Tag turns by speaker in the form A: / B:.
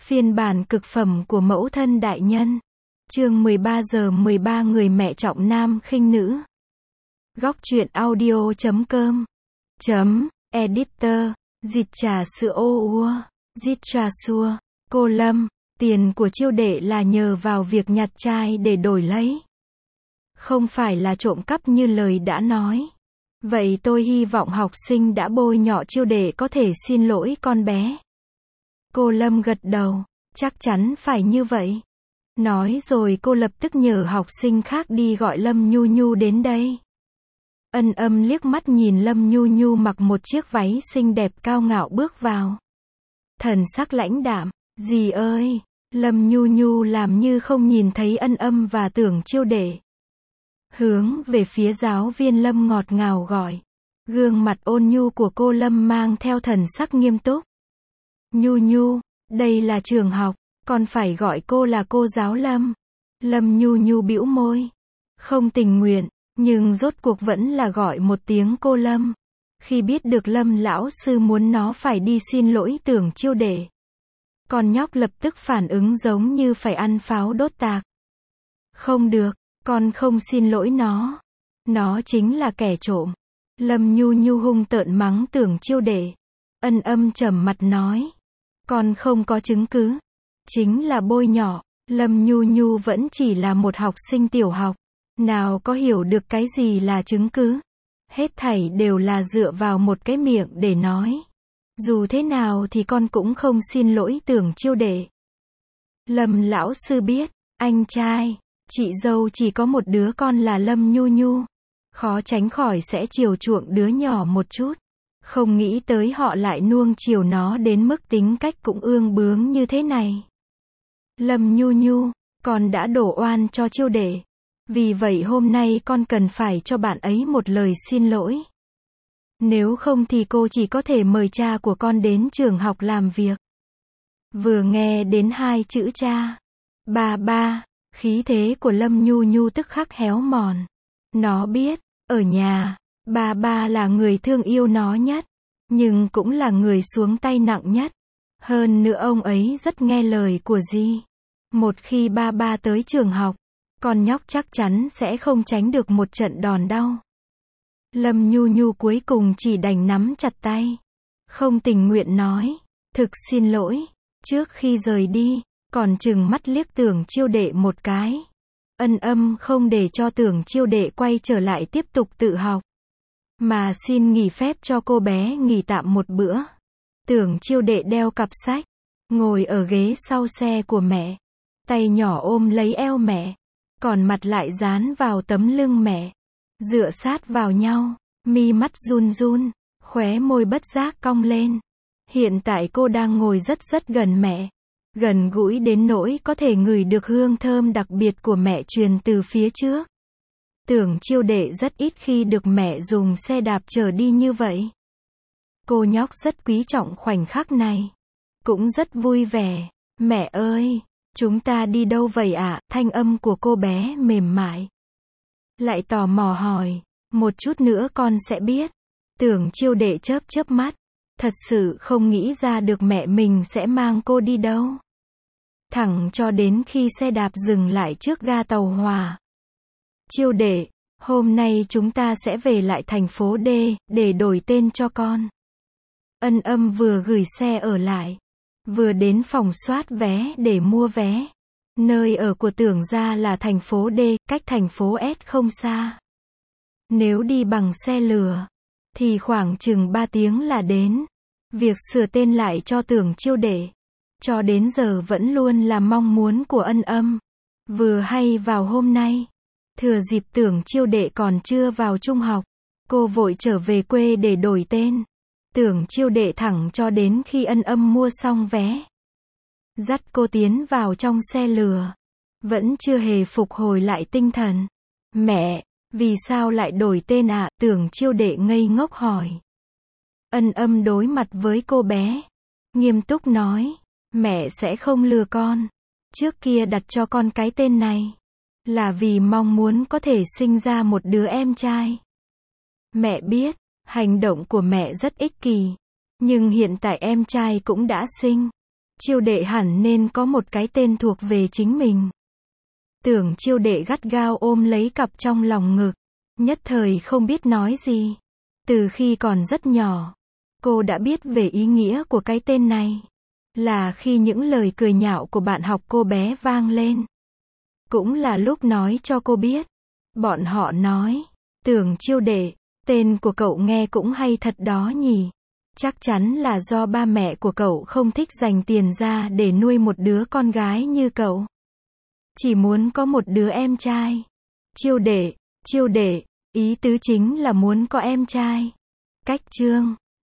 A: Phiên bản cực phẩm của mẫu thân đại nhân. Chương 13 giờ 13 người mẹ trọng nam khinh nữ. Góc truyện audio.com Editor. Dịch trà sữa ô ua. Dịch trà xua. Cô Lâm. Tiền của Chiêu Đệ là nhờ vào việc nhặt chai để đổi lấy. Không phải là trộm cắp như lời đã nói. Vậy tôi hy vọng học sinh đã bôi nhọ Chiêu Đệ có thể xin lỗi con bé. Cô Lâm gật đầu. Chắc chắn phải như vậy. Nói rồi cô lập tức nhờ học sinh khác đi gọi Lâm Nhu Nhu đến đây. Ân Âm liếc mắt nhìn Lâm Nhu Nhu mặc một chiếc váy xinh đẹp cao ngạo bước vào. Thần sắc lãnh đạm. Dì ơi! Lâm Nhu Nhu làm như không nhìn thấy Ân Âm và Tưởng Chiêu Đệ. Hướng về phía giáo viên Lâm ngọt ngào gọi. Gương mặt ôn nhu của cô Lâm mang theo thần sắc nghiêm túc. Nhu Nhu, đây là trường học, con phải gọi cô là cô giáo Lâm. Lâm Nhu Nhu bĩu môi. Không tình nguyện, nhưng rốt cuộc vẫn là gọi một tiếng cô Lâm. Khi biết được Lâm lão sư muốn nó phải đi xin lỗi Tưởng Chiêu Đệ. Con nhóc lập tức phản ứng giống như phải ăn pháo đốt tạc. Không được, con không xin lỗi nó. Nó chính là kẻ trộm. Lâm Nhu Nhu hung tợn mắng Tưởng Chiêu Đệ. Ân Âm trầm mặt nói. Con không có chứng cứ. Chính là bôi nhọ. Lâm Nhu Nhu vẫn chỉ là một học sinh tiểu học. Nào có hiểu được cái gì là chứng cứ. Hết thảy đều là dựa vào một cái miệng để nói. Dù thế nào thì con cũng không xin lỗi Tưởng Chiêu Đệ. Lâm lão sư biết, anh trai, chị dâu chỉ có một đứa con là Lâm Nhu Nhu. Khó tránh khỏi sẽ chiều chuộng đứa nhỏ một chút. Không nghĩ tới họ lại nuông chiều nó đến mức tính cách cũng ương bướng như thế này. Lâm Nhu Nhu, con đã đổ oan cho Chiêu Đệ. Vì vậy hôm nay con cần phải cho bạn ấy một lời xin lỗi. Nếu không thì cô chỉ có thể mời cha của con đến trường học làm việc. Vừa nghe đến hai chữ cha, ba, khí thế của Lâm Nhu Nhu tức khắc héo mòn. Nó biết, ở nhà, ba là người thương yêu nó nhất, nhưng cũng là người xuống tay nặng nhất. Hơn nữa ông ấy rất nghe lời của dì. Một khi ba tới trường học, con nhóc chắc chắn sẽ không tránh được một trận đòn đau. Lâm Nhu Nhu cuối cùng chỉ đành nắm chặt tay. Không tình nguyện nói. Thực xin lỗi. Trước khi rời đi, còn trừng mắt liếc Tưởng Chiêu Đệ một cái. Ân Âm không để cho Tưởng Chiêu Đệ quay trở lại tiếp tục tự học. Mà xin nghỉ phép cho cô bé nghỉ tạm một bữa. Tưởng Chiêu Đệ đeo cặp sách. Ngồi ở ghế sau xe của mẹ. Tay nhỏ ôm lấy eo mẹ. Còn mặt lại dán vào tấm lưng mẹ. Dựa sát vào nhau, mi mắt run run, khóe môi bất giác cong lên. Hiện tại cô đang ngồi rất gần mẹ. Gần gũi đến nỗi có thể ngửi được hương thơm đặc biệt của mẹ truyền từ phía trước. Tưởng Chiêu Đệ rất ít khi được mẹ dùng xe đạp chở đi như vậy. Cô nhóc rất quý trọng khoảnh khắc này. Cũng rất vui vẻ. Mẹ ơi, chúng ta đi đâu vậy ạ? Thanh âm của cô bé mềm mại. Lại tò mò hỏi, một chút nữa con sẽ biết. Tưởng Chiêu Đệ chớp mắt. Thật sự không nghĩ ra được mẹ mình sẽ mang cô đi đâu. Thẳng cho đến khi xe đạp dừng lại trước ga tàu hỏa. Chiêu Đệ, hôm nay chúng ta sẽ về lại thành phố D, để đổi tên cho con. Ân Âm vừa gửi xe ở lại, vừa đến phòng soát vé để mua vé. Nơi ở của Tưởng gia là thành phố D, cách thành phố S không xa. Nếu đi bằng xe lửa, thì khoảng chừng 3 tiếng là đến. Việc sửa tên lại cho Tưởng Chiêu Đệ, cho đến giờ vẫn luôn là mong muốn của Ân Âm. Vừa hay vào hôm nay, thừa dịp Tưởng Chiêu Đệ còn chưa vào trung học, cô vội trở về quê để đổi tên. Tưởng Chiêu Đệ thẳng cho đến khi Ân Âm mua xong vé. Dắt cô tiến vào trong xe lửa. Vẫn chưa hề phục hồi lại tinh thần. Mẹ, vì sao lại đổi tên ạ? Tưởng Chiêu Đệ ngây ngốc hỏi. Ân Âm đối mặt với cô bé. Nghiêm túc nói. Mẹ sẽ không lừa con. Trước kia đặt cho con cái tên này. Là vì mong muốn có thể sinh ra một đứa em trai. Mẹ biết, hành động của mẹ rất ích kỷ. Nhưng hiện tại em trai cũng đã sinh. Chiêu đệ hẳn nên có một cái tên thuộc về chính mình. Tưởng chiêu đệ gắt gao ôm lấy cặp trong lòng ngực. Nhất thời không biết nói gì. Từ khi còn rất nhỏ, cô đã biết về ý nghĩa của cái tên này. Là khi những lời cười nhạo của bạn học cô bé vang lên. Cũng là lúc nói cho cô biết. Bọn họ nói, Tưởng chiêu đệ, tên của cậu nghe cũng hay thật đó nhỉ. Chắc chắn là do ba mẹ của cậu không thích dành tiền ra để nuôi một đứa con gái như cậu. Chỉ muốn có một đứa em trai. Chiêu đệ, ý tứ chính là muốn có em trai. Cách chương